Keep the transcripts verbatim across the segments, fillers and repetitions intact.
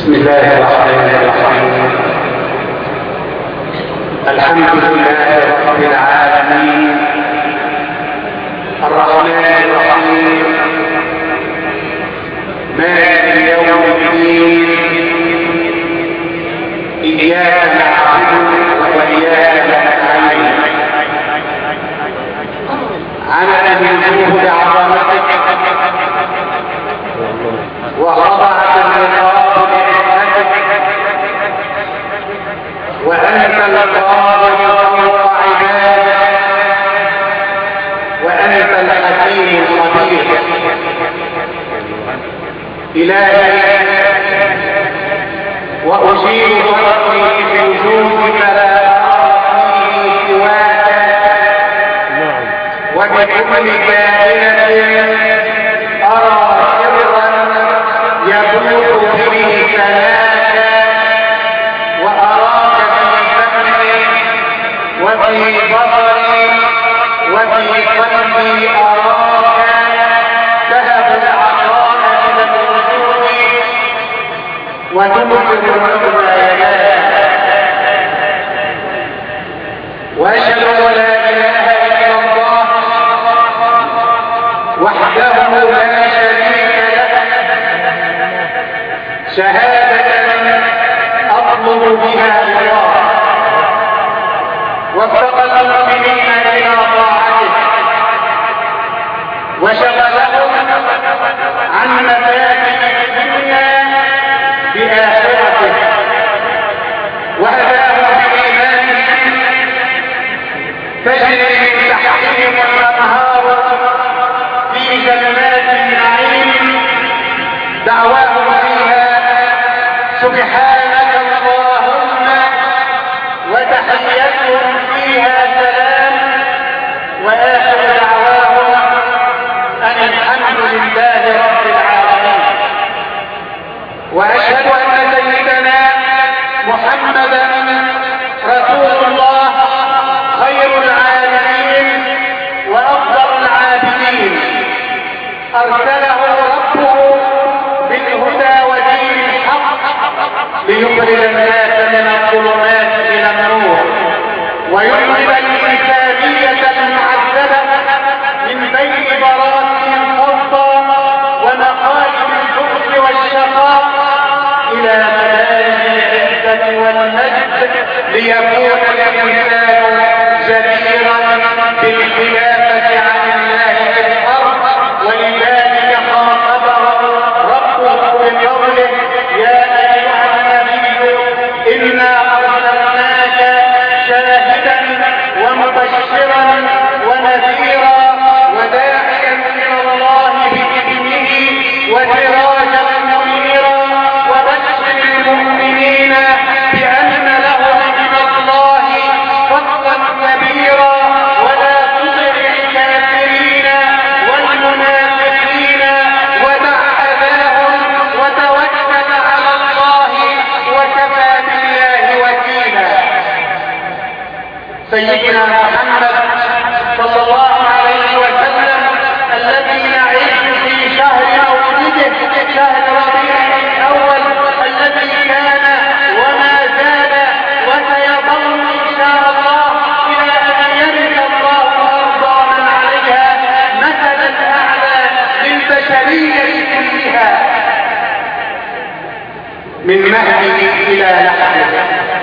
بسم الله الرحمن الرحيم. الحمد لله رب العالمين الرحمن الرحيم مالك يوم الدين إياك نعبد وإياك نستعين عنت وجوه لعظمتك وخضعت الرقاب لعزتك وأنت القادر فوق عبادك وأنت الحكيم الخبير. إلهي وأجيب فضلي في وجودك لا أرى فيه سواك وبكل كائنة أرى سرا يبلغ به سماك وأراك في سمعي وفي بصري وفي قلبي أراك تهب العطاء إلى الوجود وتبصر العلم يداك. وأشهد أن لا إله إلا الله وحده لا شريك له شهادة أطلب بها الله وفق المؤمنين إلى طاعته وشغلهم عن مفاتن الدنيا بآخرته وهداهم بإيمانه تجري من تحتهم الأنهار في جنات النعيم دعواهم فيها سبحانك اللهم وتحيتهم فيها سلام وآخر دعواهم أن الحمد لله رب العالمين. وأشهد أن سيدنا محمدا رسول الله خير العالمين وأفضل العابدين أرسله ربه بالهدى ودين الحق ليخرج الناس من الظلمات إلى النور وينقذ الإنسانية المعذبة من بين براثن الفضة ومقالب البخل والشقاء إلى مدارج العزة والمجد ليكون الإنسان جديرا بالخلافة عن الله في الأرض. ولذلك خاطبه ربه بقوله يا أيها النبي إنا أرسلناك شاهدا ومبشرا ونذيرا وداعيا إلى الله بإذنه وسراجا منيرا وبشر المؤمنين بأن لهم من الله فضلا كبيرا ولا تطع الكافرين والمنافقين ودع أذاهم وتوكل على الله وكفى بالله وكيلا. سيدنا محمد صلى الله عليه وسلم الذي نعيش في شهر مولده شهر ربيع الأول الذي كان وما زال وسيظل إن شاء الله إلى أن يرث الله ويرضى من عليها مثل الأعلى للبشرية كلها من مهده إلى لحده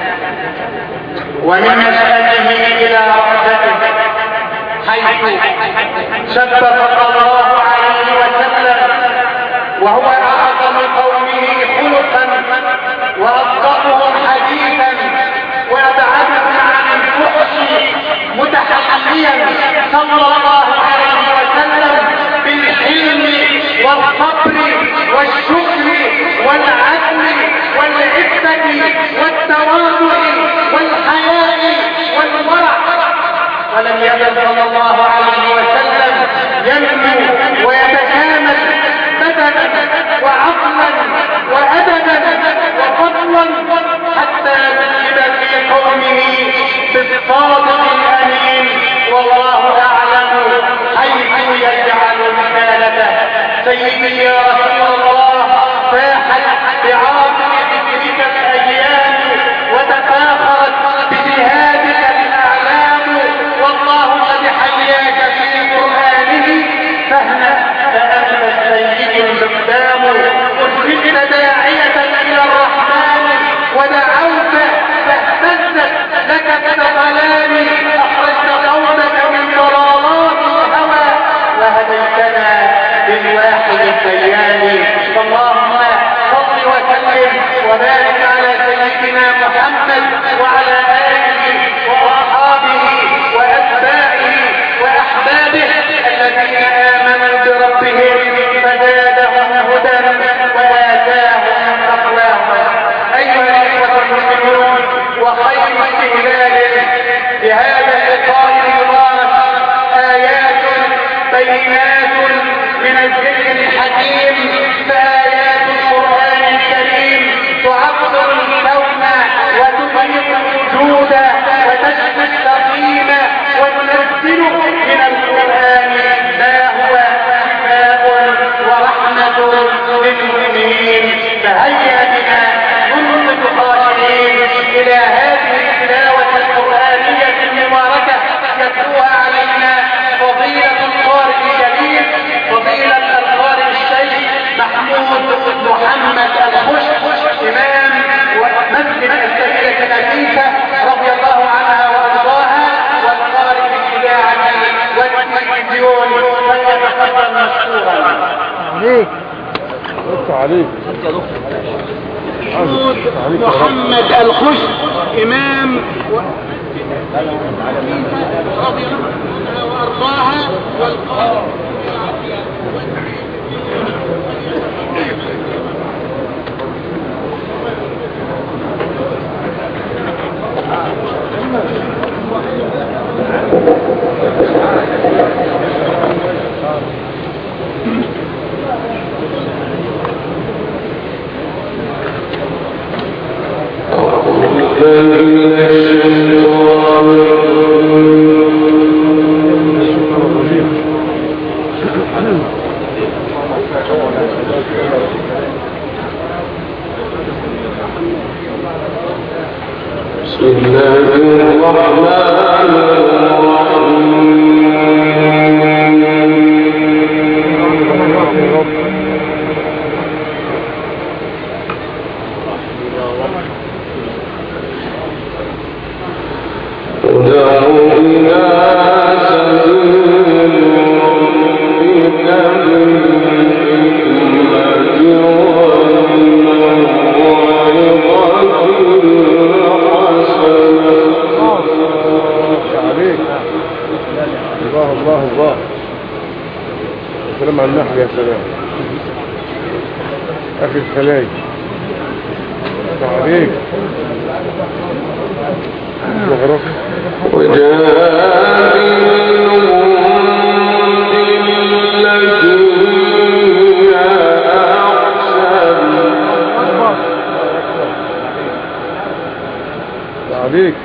ومن نشأته إلى رحمته حيث شبث الله عليه وسلم وهو أعظم قومه خلقا وأصدقهم حديثا ويتعبد عن الفحش متحليا صلى الله عليه وسلم بالحلم والصبر والشكر والعدل والعفة والتواضع والحياء والورع. ولم يزل صلى الله عليه وسلم ينمو ويتكامل بدنا وعقلا وأدبا وفضلا حتى نجد في قومه بالصادق الأمين والله أعلم حيث يجعل مكانته. سيدي يا رسول الله فاحت بعاطفة بينات من الذكر الحكيم فآيات القرآن الكريم تعطر الكون وتبرق الوجود وتشفي السقيم وننزل من القرآن ما هو شفاء ورحمة للمؤمنين. فهيا بنا ننصت خاشعين إلى هذه التلاوة القرآنية المباركة يتلوها علينا فضيلة القارئ الكبير فضيلة القارئ الشيخ محمود محمد الخشب إمام مسجد السيدة نفيسة رضي الله عنها وارضاها والقارئ بالإذاعة والتلفزيون فليتفضل مشكورا. عليك عليك محمد الخشب إمام رضي الله عنها وارضاها والقارئ الخلايا عليك وغرق عليك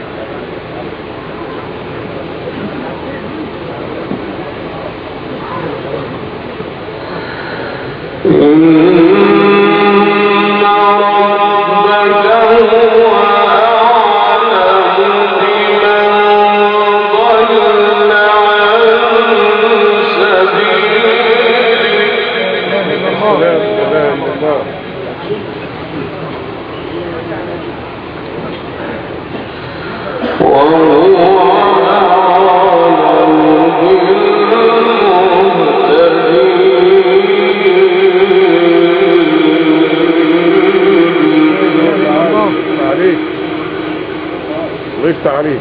ضيفت عليه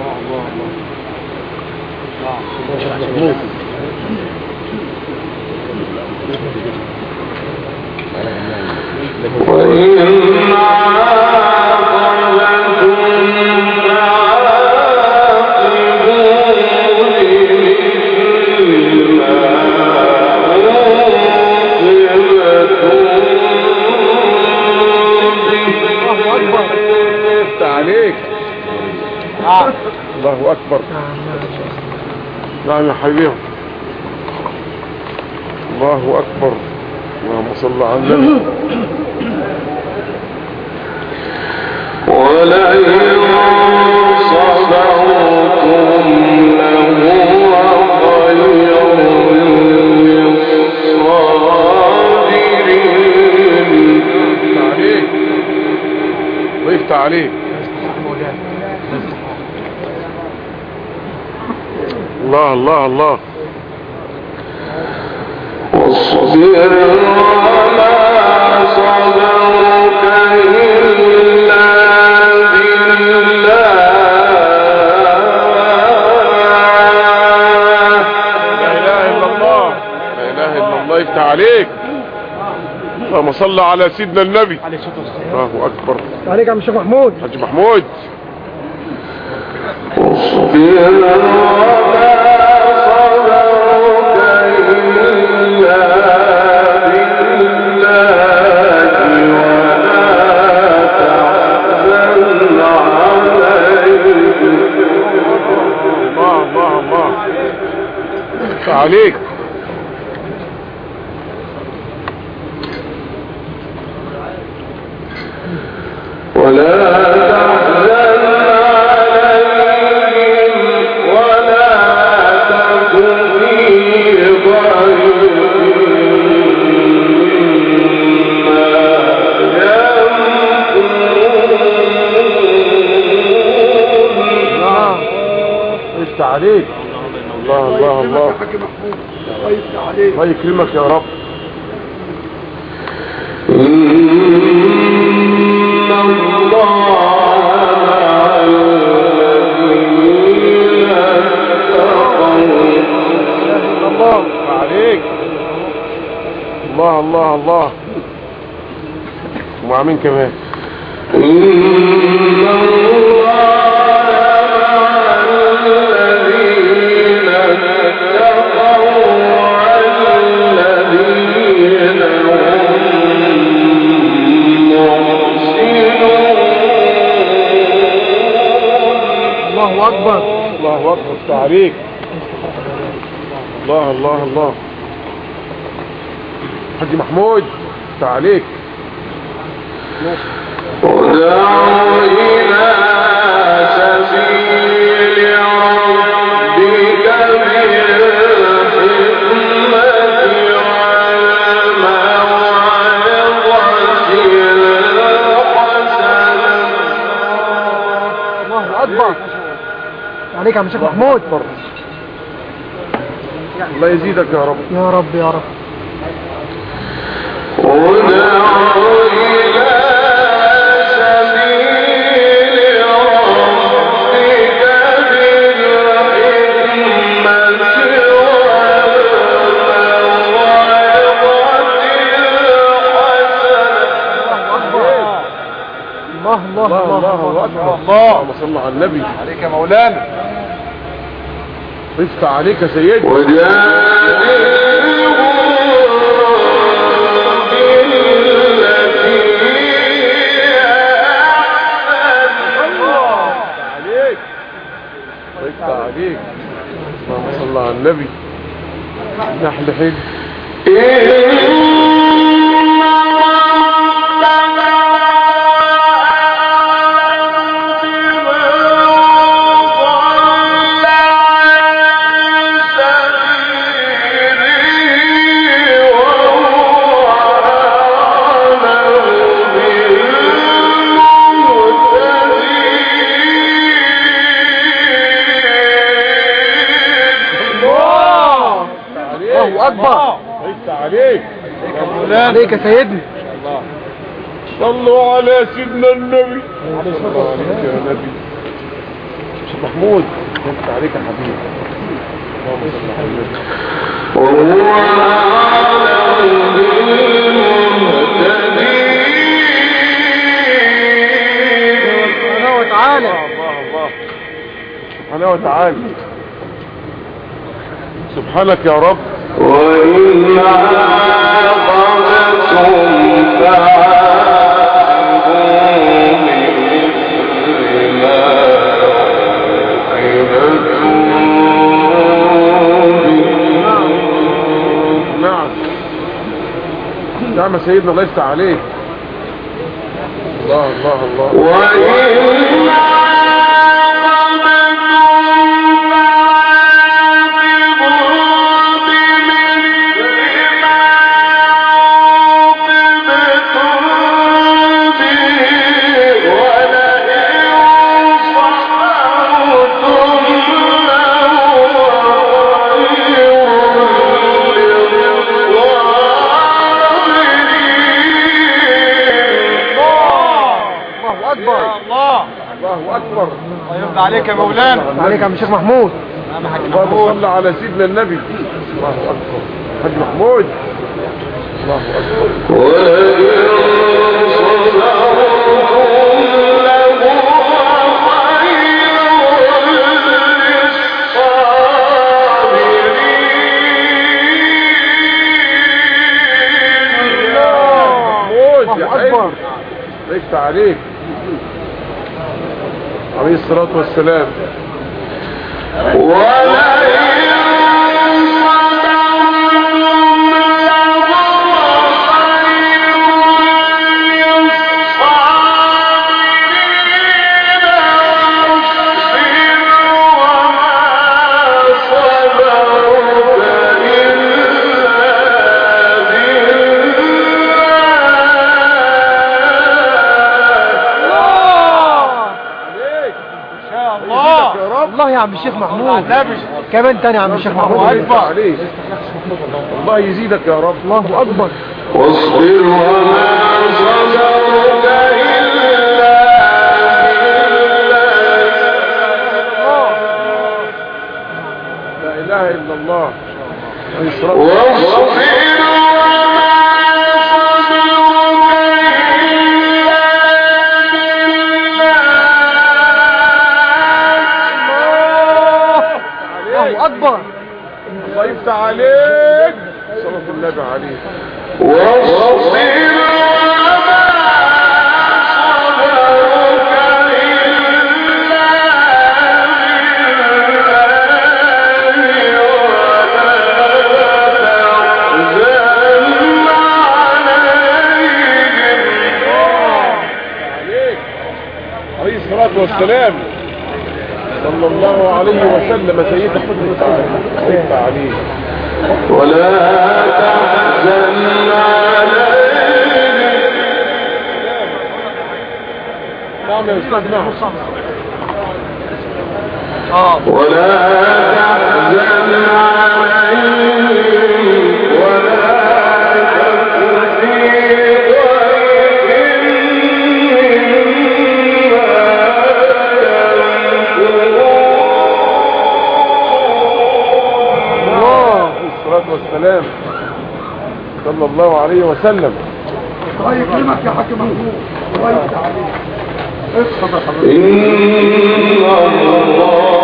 الله أكبر. نعم يا حبيبي. الله أكبر. اللهم صل على النبي. ولئن صبرتم لهو خير للصابرين. عليك ضيفت عليك. الله الله الله. واصبر وما صبرك إلا بالله. لا إله إلا الله. لا إله إلا الله. يفتح عليك. اللهم صل على سيدنا النبي. الله أكبر. عليك يا عم الشيخ محمود. حاج محمود. واصبر وما صبرك إلا عليك. ولا تحزن عليهم ولا تك في ضيق مما يمكرون. افتح عليك. الله الله الله. الله يكرمك يا رب. الله الله الله. ومع مين كمان؟ الله اكبر. الله اكبر. عليك. الله الله الله. حاج محمود عليك. ودعوا إلى سبيل ربك بالحكمة والموعظة الحسنة. الله أكبر. عليك يا شيخ محمود. الله يزيدك يا رب. يا رب يا رب. ودعوا إلى سبيل ربك بالحكمة والموعظة الحسنة. الله الله الله الله أكبر. اللهم صل على النبي. عليك يا مولانا. افتح عليك يا سيدي. عليك. اللهم صل على النبي. نحل حلو. أكبر. عليك عليك يا سيدنا. صلوا على سيدنا النبي. صلوا عليك يا نبي. شيخ محمود انت عليك يا حبيبي. اللهم صل على النبي. وهو أعلم بالمهتدين. سبحانه وتعالى. الله الله. سبحانه وتعالى. سبحانك يا رب. وإن عاقبتم فعاقبوا بمثل ما عوقبتم به. نعم نعم يا سيدنا. الله يفتح عليك. الله الله الله. وإن الله اكبر. الله يرضى عليك يا مولانا. عليك يا شيخ محمود. اللهم صل على سيدنا النبي. الله اكبر. حاج محمود. الله اكبر. اكبر. ليس عليك عليه الصلاة والسلام. ولا يا عم الشيخ محمود. كمان تاني يا عم الشيخ محمود. الله اكبر عليك. الله يزيدك يا رب. الله اكبر. واصبر وما صبرك إلا لا اله الا الله. واصبر اكبر. الله يفتح عليك. صلاة النبي عليه. واصبر عليه الصلاة والسلام صلى الله عليه وسلم. سيدنا حضرتك عليه. ولا تحزن عليهم. نعم يا أستاذ. نعم. ولا تحزن عليهم ولا والسلام صلى الله عليه وسلم. الله يكرمك يا حاج محمود. الله يفتح عليك. اتفضل حضرتك. إن الله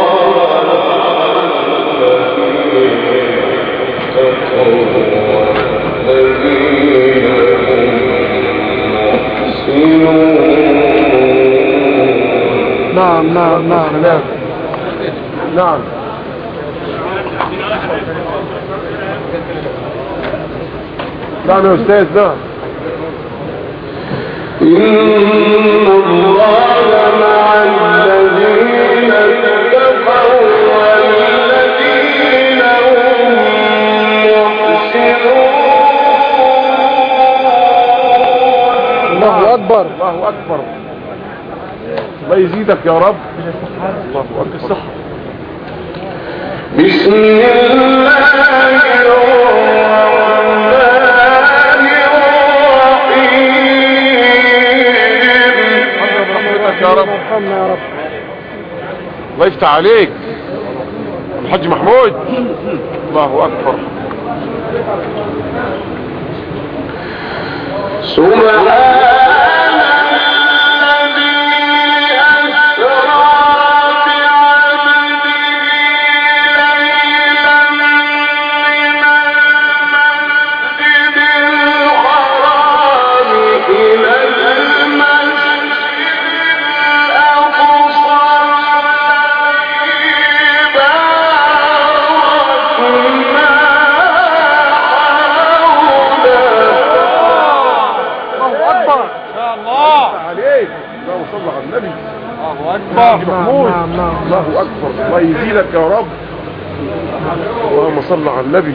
نعم نعم نعم نعم نعم. نعم يا أستاذ. نعم. إن الله مع الذين اتقوا والذين هم محسنون. الله اكبر. الله أكبر. الله يزيدك يا رب. الله أكبر. بسم الله يا رب. يا رب. الله يفتح عليك الحاج محمود. الله أكبر. سبحان محمود. الله أكبر. الله يزيدك يا رب. اللهم صل على النبي.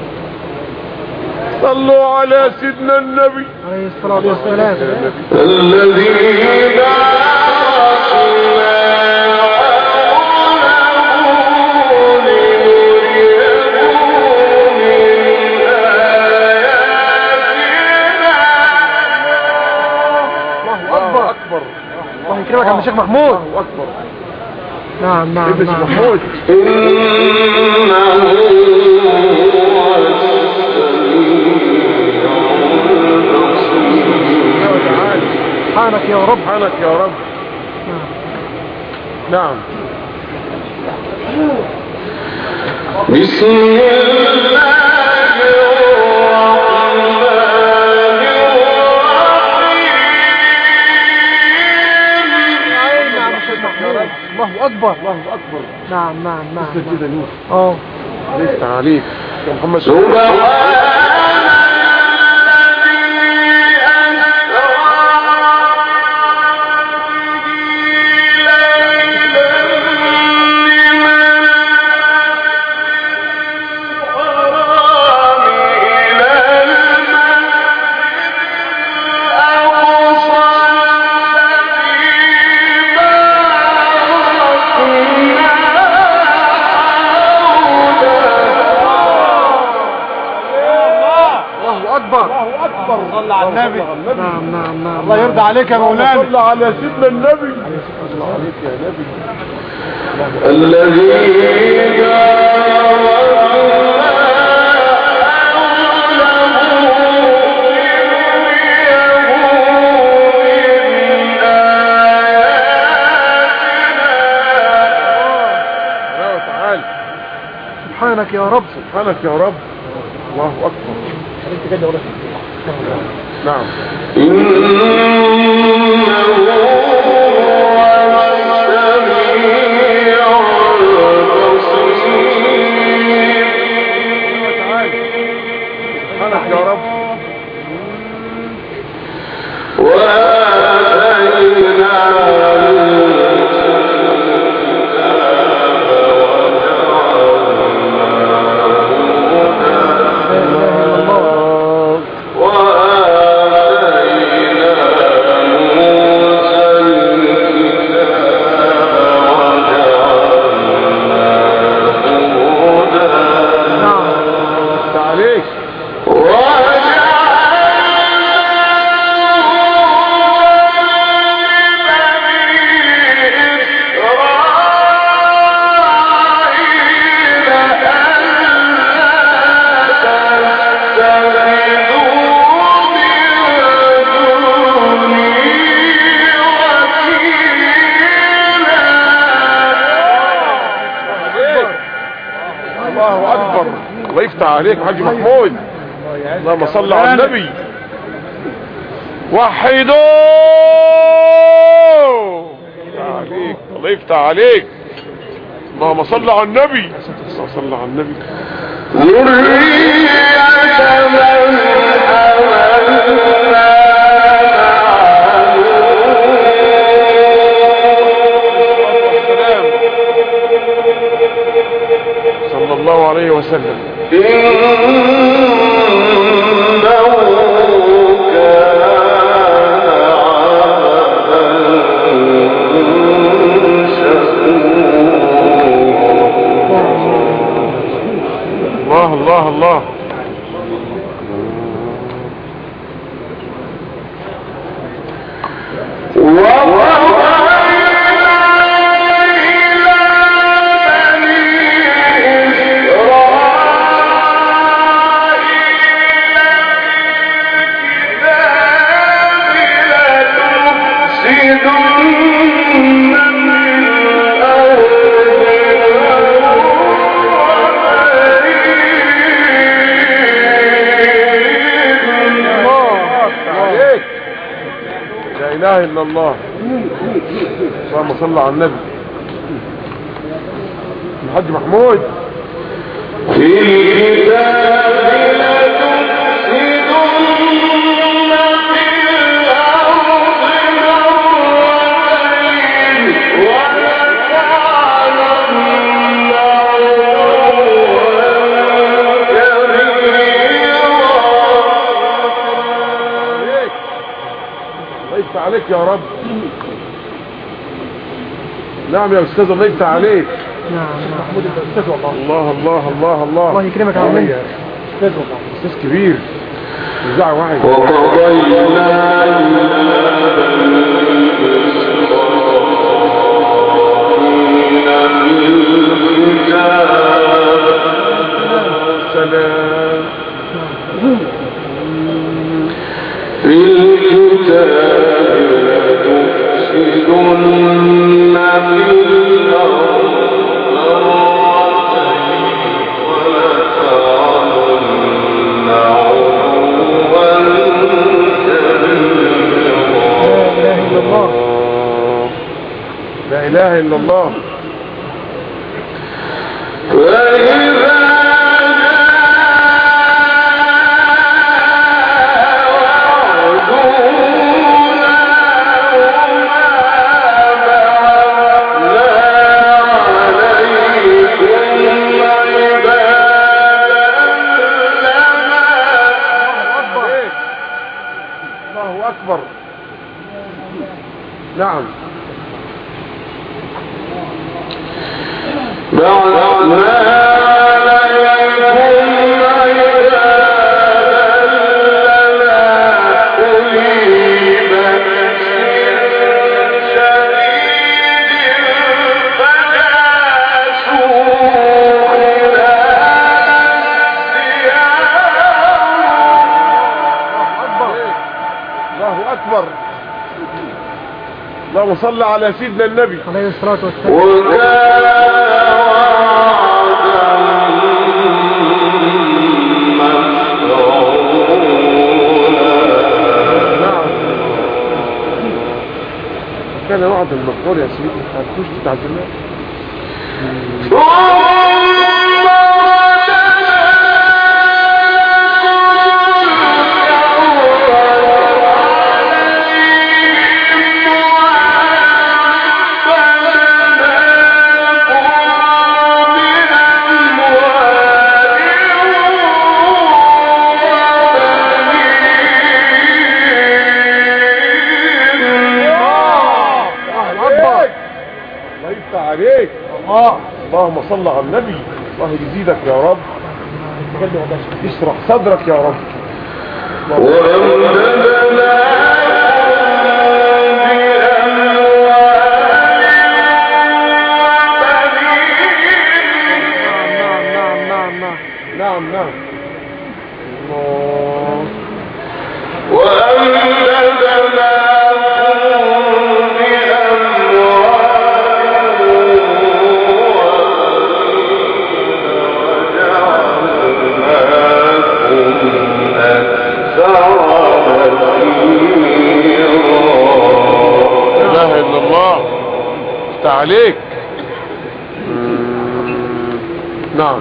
صلوا على سيدنا النبي عليه الصلاة والسلام. الذين الله يكرمك يا عم الشيخ محمود. الله أكبر. نعم نعم ابن نعم. محمود. سبحانك يا رب. سبحانك يا رب. نعم. بسم الله الله اكبر. الله أكبر. نعم نعم نعم. كده نور. اه ليس عليك يا محمد. سبحان الله اكبر الله اكبر. صلى على النبي. نعم نعم نعم. الله يرضى عليك يا مولانا. صلى على سيدنا النبي. الله عليك يا نبي. الذي سبحانك يا رب. سبحانك يا رب. الله اكبر. نعم. سبحانك يا رب. عليك حاج محمود. اللهم صل على النبي. وحدوا عليك. الله يفتح عليك. اللهم صل على النبي. اللهم صل على النبي. صلى الله عليه وسلم. الله الله الله. لا اله الا الله. اللهم صل على النبي. الحاج محمود. في الكتاب عليك يا رب. نعم يا استاذ الله يفتح عليك. نعم محمود الاستاذ والله. الله الله الله الله. الله يكرمك يا عمي. استاذ والله. استاذ كبير. وزع واحد. سلام. في الكتاب لتفسدن في الأرض مرتين ولتعلن علوا كبيرا. لا إله إلا الله. وإذا أكبر. نعم. بعد ما لا يكون اللهم صل على سيدنا النبي عليه الصلاة والسلام. كان وعد المفعول يا سيدي هتخش تعزمنا عليك الله. اللهم صل على النبي. الله يزيدك يا رب، اشرح صدرك يا رب. نعم نعم نعم عليك. نعم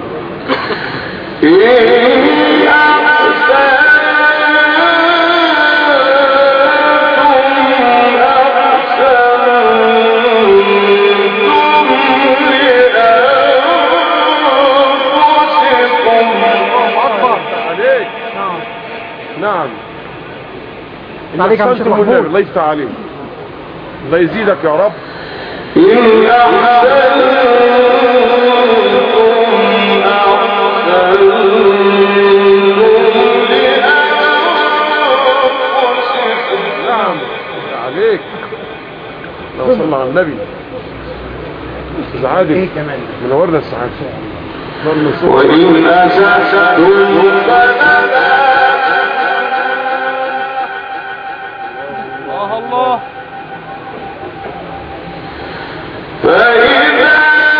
نعم عليك يا شيخ محمود. الله يفتح عليك. الله يزيدك يا رب. إن أحسنتم أحسنتم لأنفسكم. نعم عليك. اللهم صل على النبي. أستاذ عادل ايه كمان منورنا السعادة. وإن أسأتم فلا الله الله. فإذا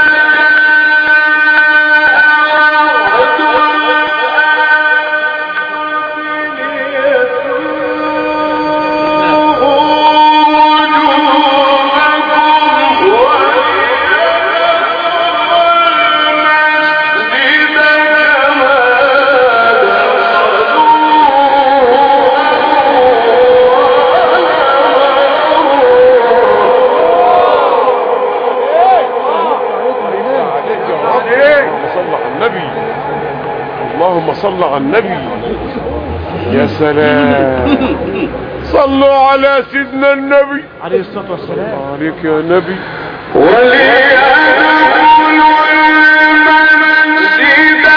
اللهم صل على النبي. يا سلام. صلوا على سيدنا النبي عليه الصلاة والسلام. عليك يا نبي. وليدخلوا المسجد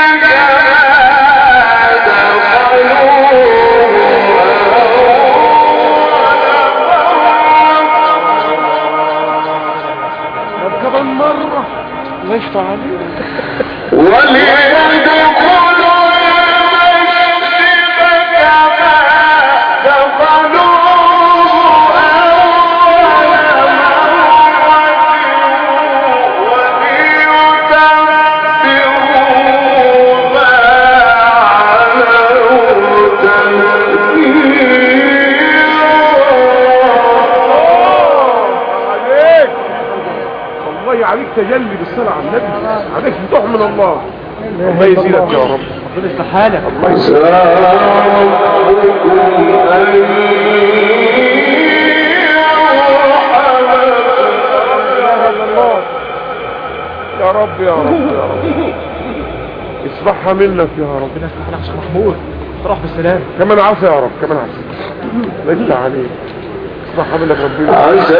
كمان مرة الله يشفع عليك. وليدخلوا عليك تجلي بالصلاة على النبي. عليك فتح من الله. الله يزيدك يا رب. ربنا يصلح حالك. الله يزيدك يا رب يا رب يا رب. اسمعها منك يا رب. ربنا يصلح حالك يا شيخ محمود. تروح بالسلام. كمان عافية يا رب. كمان عافية. الله يفتح عليك. اسمعها منك ربنا.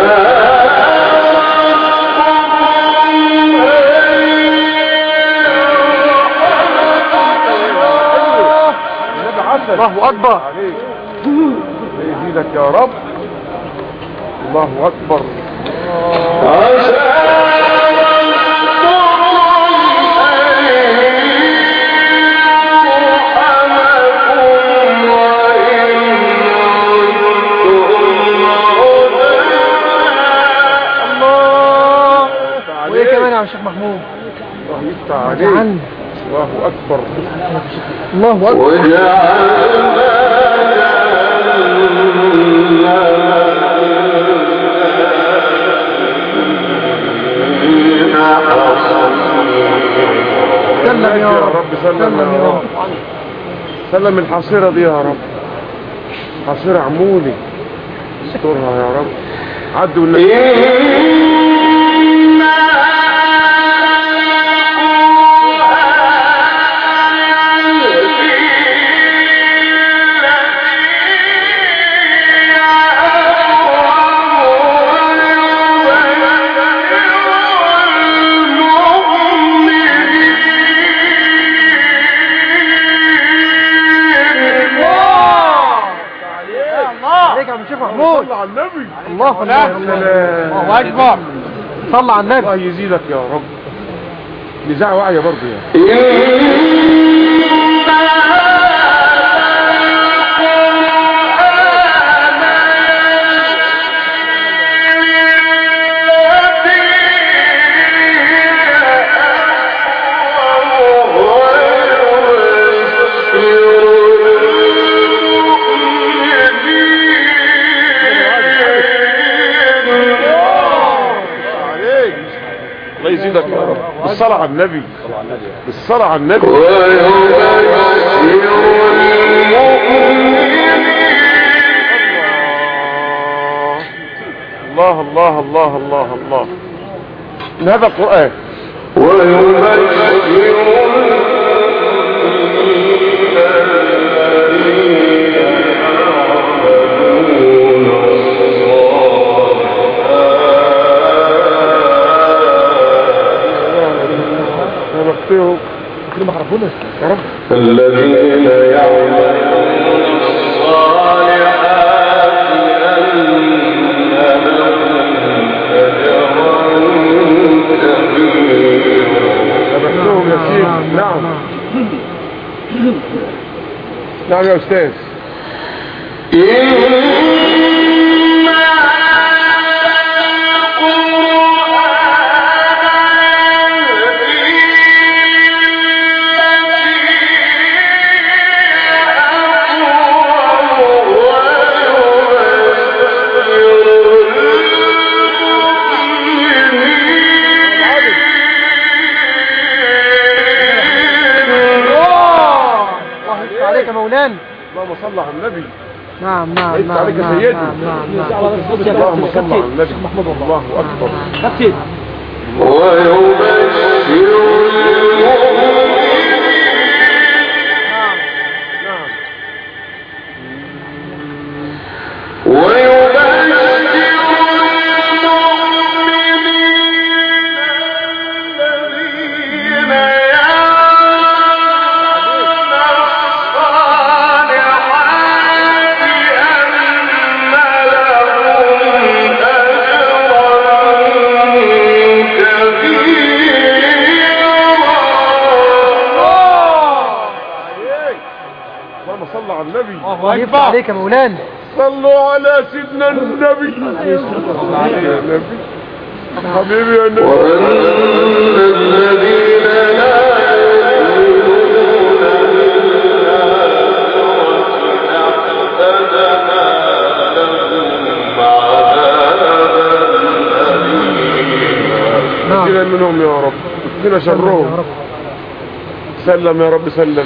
الله أكبر عليك. يزيدك يا رب. الله أكبر. افتح عليك. الله اكبر الله اكبر. سلم يا رب. سلم يا رب. سلم الحصيرة دي يا رب. حصيرة عمولي استرها يا رب. عدوا النبي. صلى على النبي. الله الله اكبر. صلى على النبي. الله يزيدك يا رب. نزاع واعية برضه يعني. الله يزيدك يا رب. بالصلاة على النبي. بالصلاة على النبي. الله الله الله الله الله. إن هذا القرآن. كلمة ربنا يا رب. الذين يعملون الصالحات أن لهم أجرا كبيرا. أبحثهم يا سيدي. نعم نعم يا أستاذ. اللهم صل على النبي. نعم نعم نعم عليك نعم سيدي. نعم نعم. اللهم صل على النبي. الله اكبر. كابتن. ويبشر الله يفتح عليك يا مولانا. صلوا على سيدنا النبي. يا نبي حبيبي يا نبي. وأن الذين لا يؤمنون بالآخرة لهم عذابا أليما. ادينا منهم يا رب. ادينا شرهم. سلم يا رب. سلم.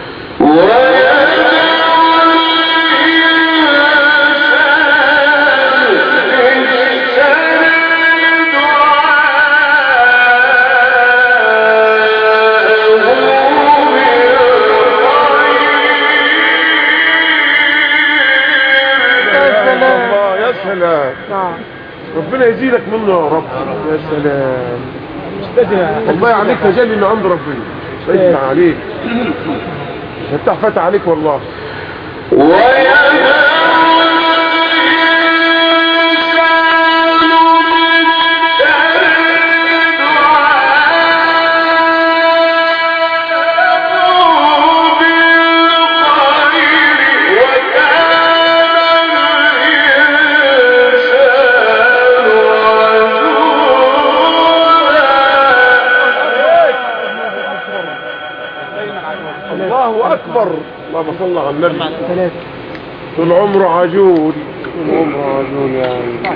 ربنا يزيدك منه يا رب. يا سلام. والله عليك تجلي من عند ربنا. يفتح عليك. يفتح فتح عليك والله. اللهم صل على النبي. طول عمره عجول، طول عمره عجول يعني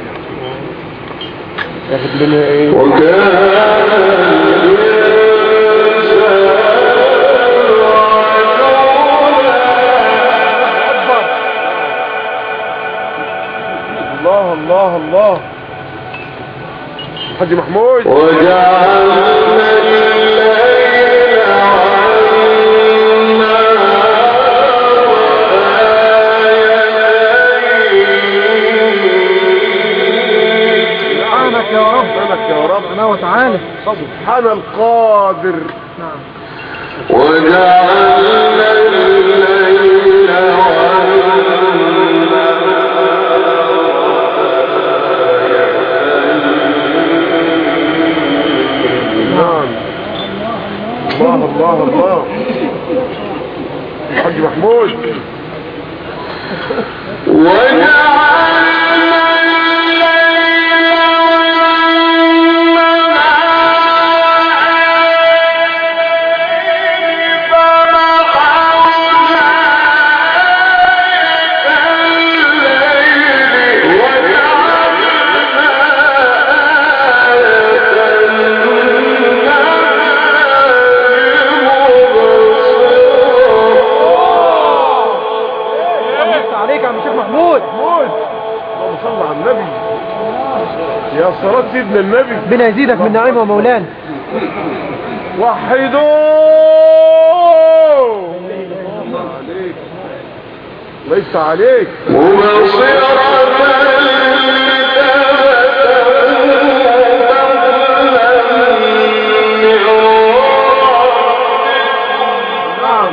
ياخد لنا ايه؟ الله الله الله. الحاج محمود وجعلنا وتعالى سبحان القادر. نعم. وجعلنا الليل نعم. الله الله الله. الحاج محمود وجعلنا يا صلاة سيدنا النبي. ربنا يزيدك من نعيمه ومولانا. وحدوه ليس عليك نعم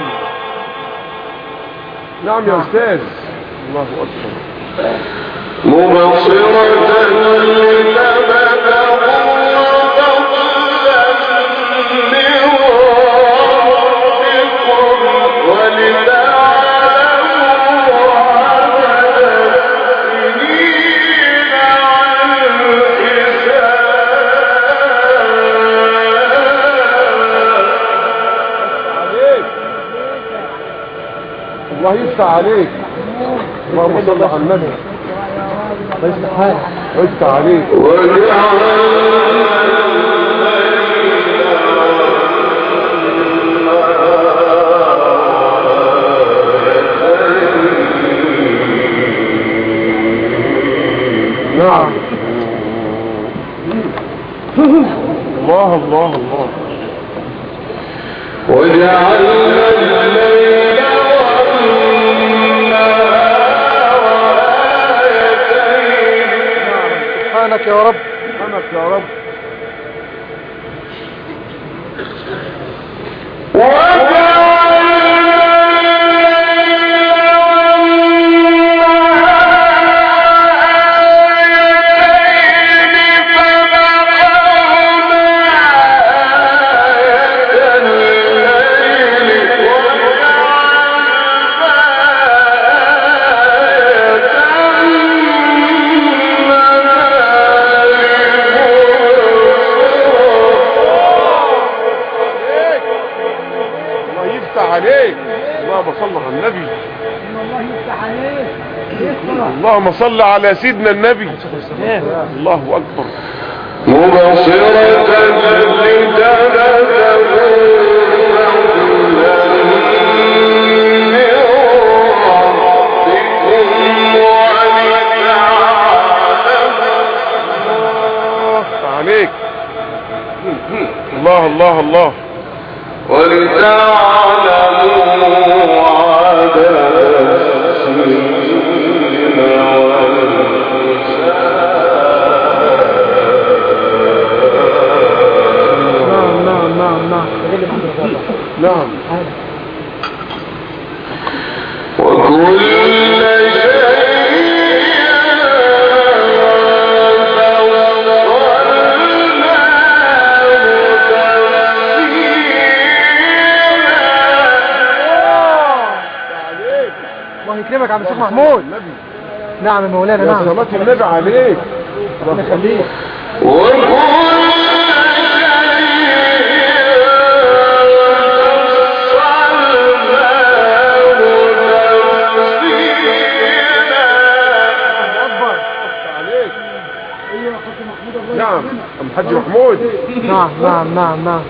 نعم يا أستاذ. الله أكبر. مبصرة الله يفتح عليك. اللهم صل على النبي. الله يفتح عليك. يفتح عليك. نعم. الله الله الله. وجعلنا الليل سبحانك يا رب. سبحانك يا رب. عليك. اللهم صل على النبي. اللهم صل على سيدنا النبي. الله أكبر. مبصرة عليك. الله الله الله. ولتعلموا عدد السنين نعم نعم نعم نعم نعم. وكل يكرمك عم الشيخ محمود. نعم يا مولانا. نعم. صلاة النبي عليك. ربنا يخليك. الحاج محمود. نعم نعم نعم نعم.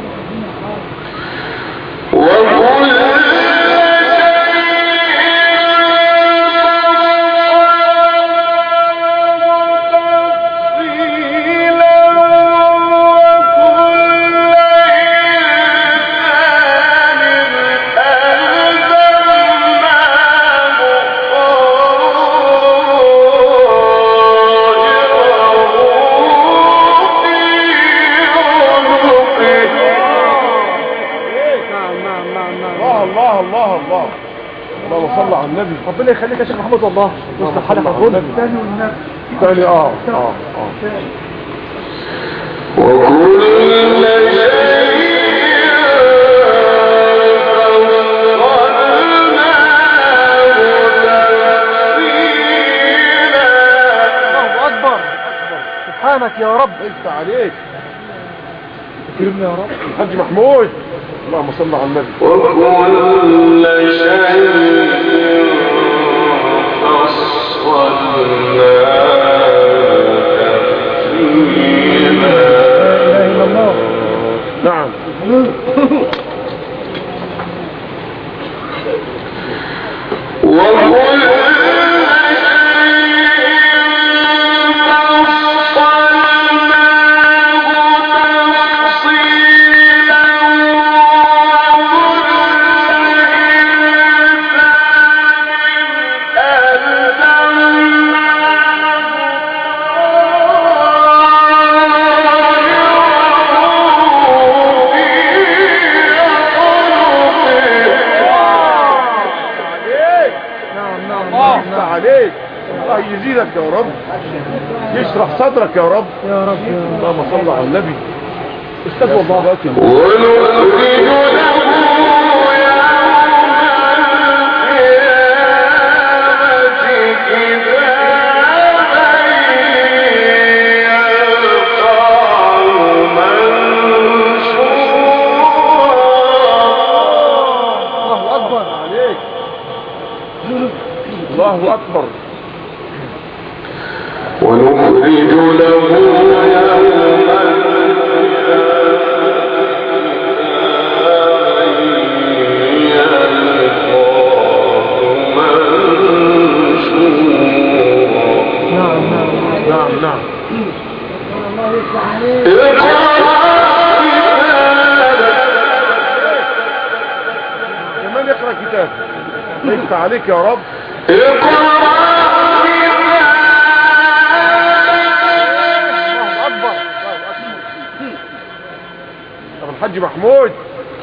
صلى على النبي. ربنا يخليك يا شيخ محمد والله. وصل حالك على الغنى الثاني والنبي الثاني. اه اه اه وكل سبحانك يا رب. افتح عليك. اكرمنا يا رب. الحاج محمود اللهم صل على النبي. وكل شيء فصلنا تفصيلا. لا اله الا الله. نعم. وكل عليك. الله يزيدك يا رب، يشرح صدرك يا رب يا رب. اللهم صل على النبي. استغفر الله. ونخرج له الله أكبر. ونخرج له نعم نعم نعم. كمان يقرأ كتاب. يفتح عليك يا رب. الحاج محمود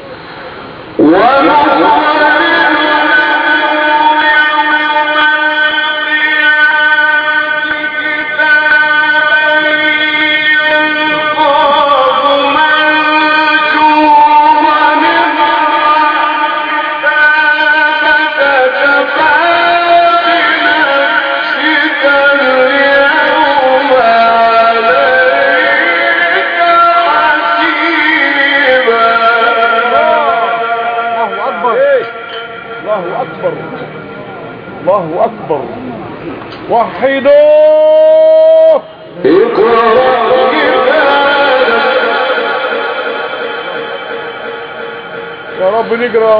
الله أكبر. وحدوا يا رب نقرأ.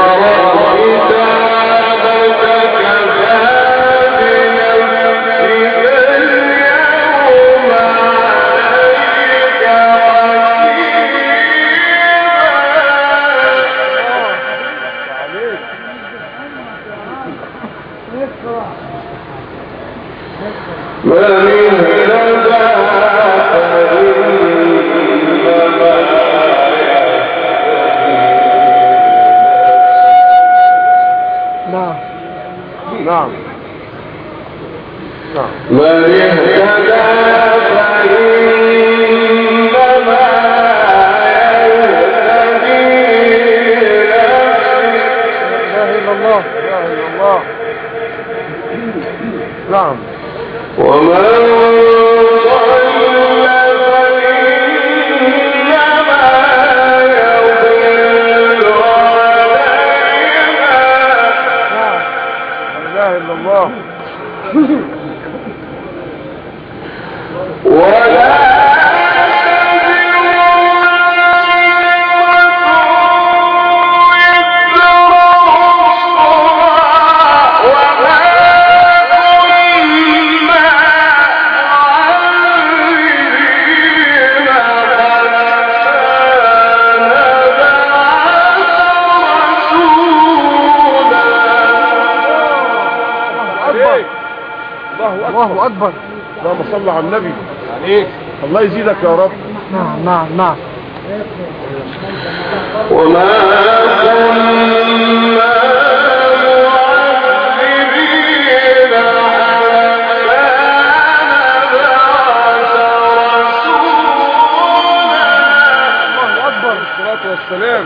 نعم نعم. من اهتدى فإنما يهتدي لنفسه. لا إله إلا الله. لا إله إلا الله. نعم. ومن ضل فإنما يضل عليها. لا إله إلا الله. ولا الله اكبر. اللهم صل على النبي عليك. الله يزيدك يا رب. نعم نعم نعم. وما كنا والسلام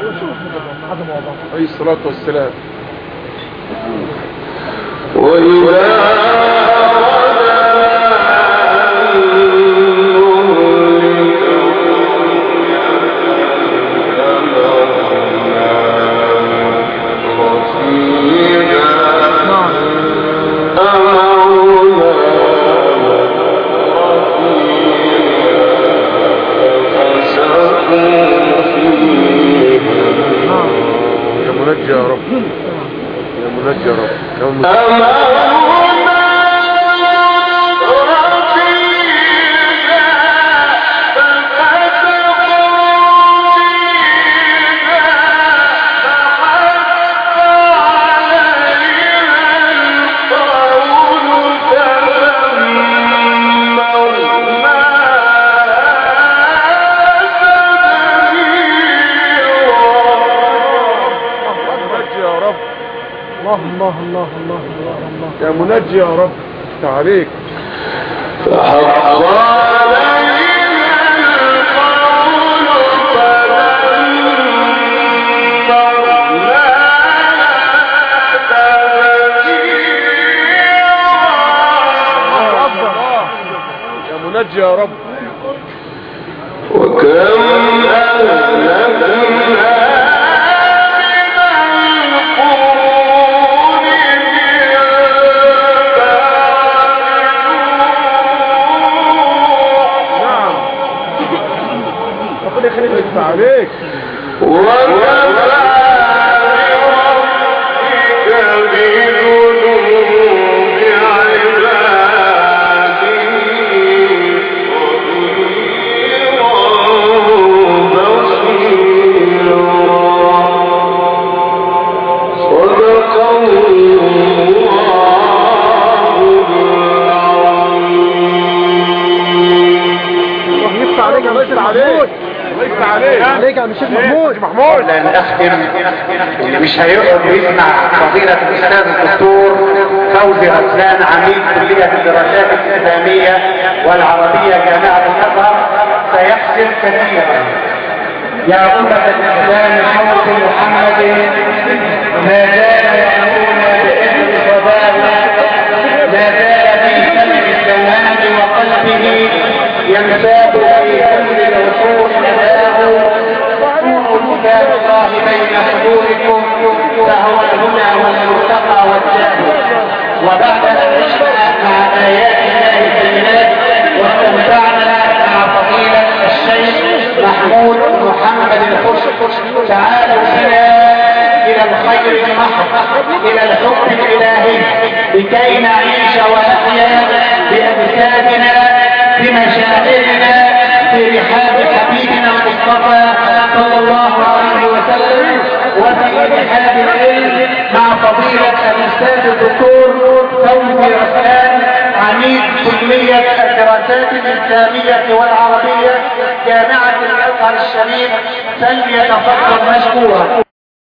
عليه الصلاة والسلام. وإذا يا رب يا منجي يا رب. الله الله الله الله الله يا منجي يا رب. تعاليك. فحق يا منجي يا رب. وكم أهلكنا عليك. وكفى بربك بذنوب عباده خبيرا بصيرا. صدق الله الله يفتح عليك. الله يفتح عليك. عليك عليك يا الشيخ محمود. محمود لا نختم اللي مش هيقعد ويسمع فضيلة الأستاذ الدكتور فوزي غسان عميد كلية الدراسات الإسلامية والعربية جامعة الأزهر سيحسن كثيرا. يا أمة الإسلام حوض محمد ما زال يأمون بإذن صداها، ما زال في قلب الجواد وقلبه يمتاب في كل العصور أداه. كونوا كتاب الله بين حضوركم فهو الهدى والمرتقى والجاه. وبعد أن عشنا مع آيات الله البينات واستمتعنا مع فضيلة الشيخ محمود محمد الخشب، تعالوا بنا إلى الخير المحض، إلى الحب الإلهي، لكي نعيش ونحيا بأجسادنا بمشاعرنا في رحاب حبيبنا المصطفى صلى الله عليه وسلم، وفي رحاب العلم مع فضيلة الأستاذ الدكتور فوزي غسان عميد كلية الدراسات الإسلامية والعربية جامعة الأزهر الشريف، فليتفضل مشكورا.